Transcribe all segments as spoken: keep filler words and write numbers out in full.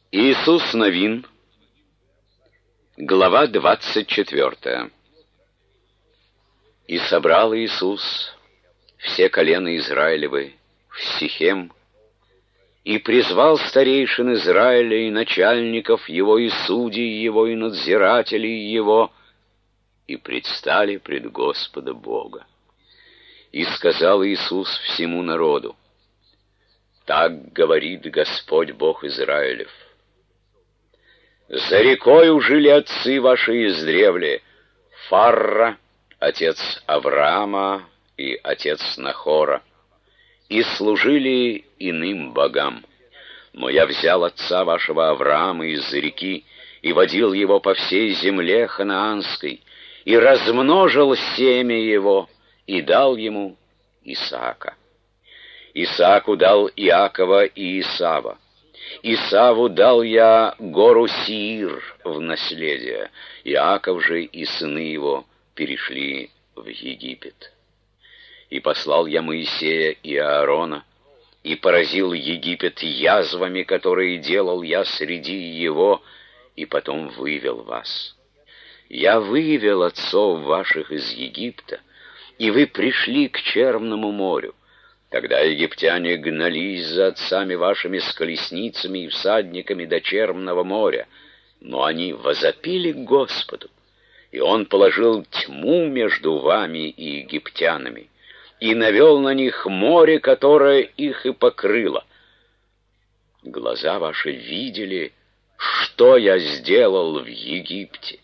Иисус Новин, глава двадцать четвертая. «И собрал Иисус все колена Израилевы в Сихем, и призвал старейшин Израиля и начальников его, и судей его, и надзирателей его, и предстали пред Господа Бога. И сказал Иисус всему народу: так говорит Господь Бог Израилев: за рекою жили отцы ваши издревле, Фарра, отец Авраама и отец Нахора, и служили иным богам. Но я взял отца вашего Авраама из-за реки и водил его по всей земле ханаанской, и размножил семя его, и дал ему Исаака. Исааку дал Иакова и Исава. Исаву дал я гору Сиир в наследие. Иаков же и сыны его перешли в Египет. И послал я Моисея и Аарона, и поразил Египет язвами, которые делал я среди его, и потом вывел вас. Я вывел отцов ваших из Египта, и вы пришли к Черному морю. Тогда египтяне гнались за отцами вашими с колесницами и всадниками до Черного моря, но они возопили к Господу, и Он положил тьму между вами и египтянами, и навел на них море, которое их и покрыло. Глаза ваши видели, что я сделал в Египте.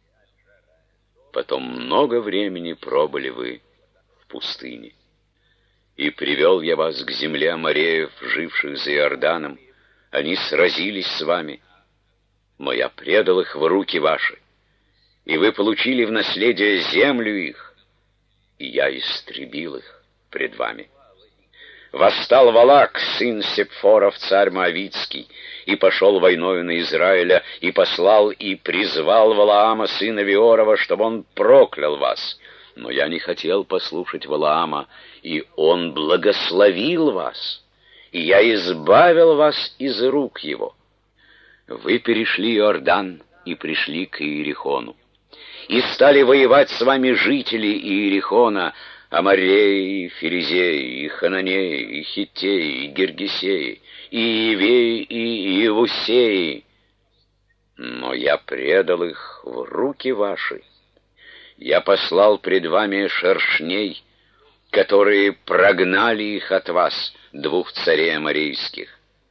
Потом много времени пробыли вы в пустыне. И привел я вас к земле амореев, живших за Иорданом. Они сразились с вами, но я предал их в руки ваши, и вы получили в наследие землю их, и я истребил их пред вами. Восстал Валак, сын Сепфоров, царь Моавитский, и пошел войною на Израиля, и послал и призвал Валаама, сына Виорова, чтобы он проклял вас. Но я не хотел послушать Валаама, и он благословил вас, и я избавил вас из рук его. Вы перешли Иордан и пришли к Иерихону, и стали воевать с вами жители Иерихона, Амореи, Ферезеи, и Хананеи, и Хиттеи, и Гиргесеи, и Иевеи, и Иевусеи. Но я предал их в руки ваши. Я послал пред вами шершней, которые прогнали их от вас, двух царей аморейских.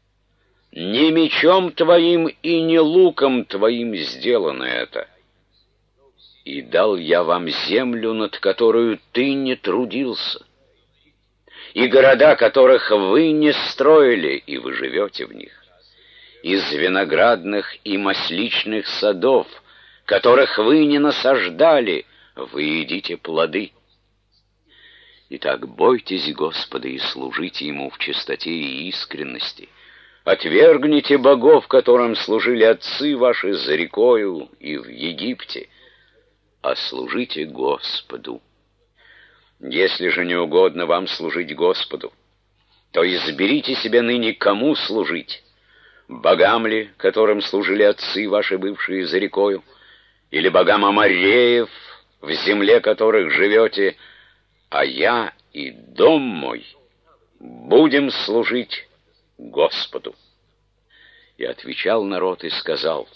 Не мечом твоим и не луком твоим сделано это. И дал я вам землю, над которую ты не трудился, и города, которых вы не строили, и вы живете в них, из виноградных и масличных садов, которых вы не насаждали, вы едите плоды. Итак, бойтесь Господа и служите Ему в чистоте и искренности. Отвергните богов, которым служили отцы ваши за рекою и в Египте, а служите Господу. Если же не угодно вам служить Господу, то изберите себе ныне, кому служить: богам ли, которым служили отцы ваши, бывшие за рекою, или богам амореев, в земле которых живете, а я и дом мой будем служить Господу. И отвечал народ и сказал: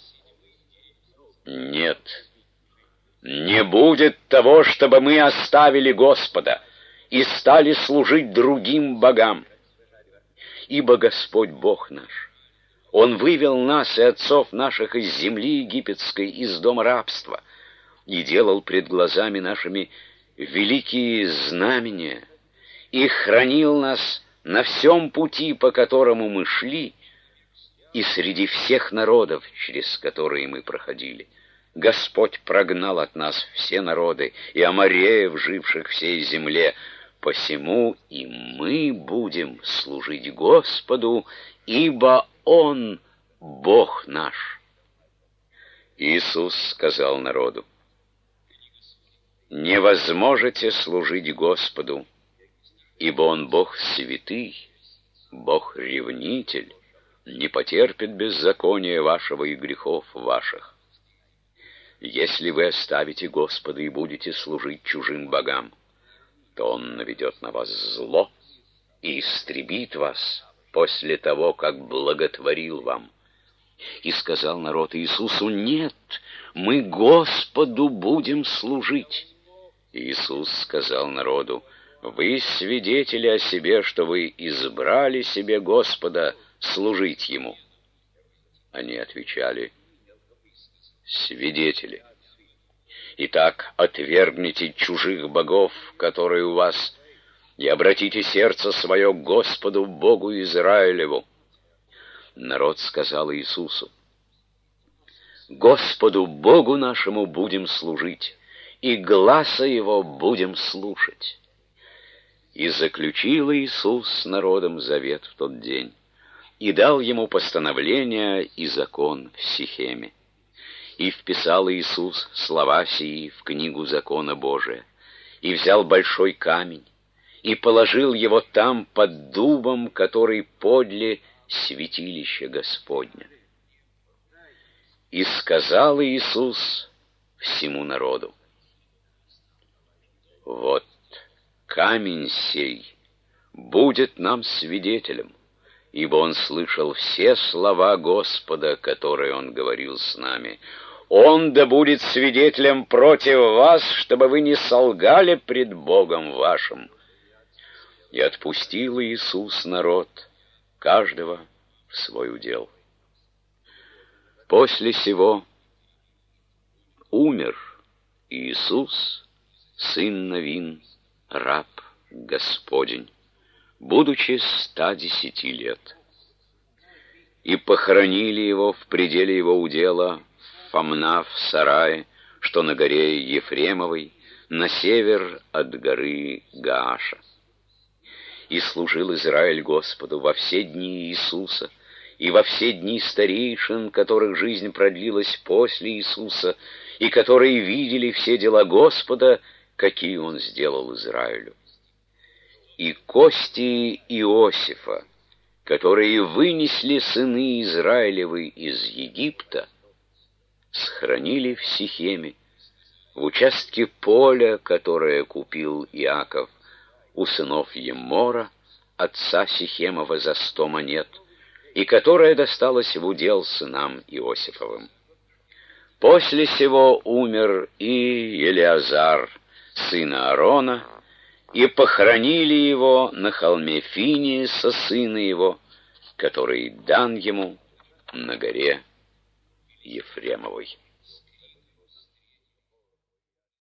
нет, не будет того, чтобы мы оставили Господа и стали служить другим богам. Ибо Господь Бог наш, Он вывел нас и отцов наших из земли египетской, из дома рабства, и делал пред глазами нашими великие знамения, и хранил нас на всем пути, по которому мы шли, и среди всех народов, через которые мы проходили. Господь прогнал от нас все народы, и амореев, живших всей земле. Посему и мы будем служить Господу, ибо Он Бог наш. Иисус сказал народу: не возможете служить Господу, ибо Он Бог святый, Бог ревнитель, не потерпит беззакония вашего и грехов ваших. Если вы оставите Господа и будете служить чужим богам, то Он наведет на вас зло и истребит вас после того, как благотворил вам». И сказал народ Иисусу: «Нет, мы Господу будем служить». Иисус сказал народу: «Вы свидетели о себе, что вы избрали себе Господа служить Ему». Они отвечали: «Свидетели. Итак, отвергните чужих богов, которые у вас, и обратите сердце свое к Господу Богу Израилеву». Народ сказал Иисусу: «Господу Богу нашему будем служить, и гласа Его будем слушать». И заключил Иисус с народом завет в тот день, и дал ему постановление и закон в Сихеме. И вписал Иисус слова сии в книгу закона Божия, и взял большой камень, и положил его там под дубом, который подле святилища Господня. И сказал Иисус всему народу: «Вот камень сей будет нам свидетелем, ибо он слышал все слова Господа, которые он говорил с нами. Он да будет свидетелем против вас, чтобы вы не солгали пред Богом вашим». И отпустил Иисус народ, каждого в свой удел. После сего умер Иисус, сын Навин, раб Господень, будучи ста десяти лет. И похоронили его в пределе его удела в Фамна в сарае, что на горе Ефремовой, на север от горы Гааша. И служил Израиль Господу во все дни Иисуса, и во все дни старейшин, которых жизнь продлилась после Иисуса, и которые видели все дела Господа, какие Он сделал Израилю. И кости Иосифа, которые вынесли сыны Израилевы из Египта, сохранили в Сихеме, в участке поля, которое купил Иаков у сынов Еммора, отца Сихемова, за сто монет, и которое досталось в удел сынам Иосифовым. После сего умер и Елеазар, сын Аарона, и похоронили его на холме Финиеса, сына его, который дан ему на горе Ефремовой.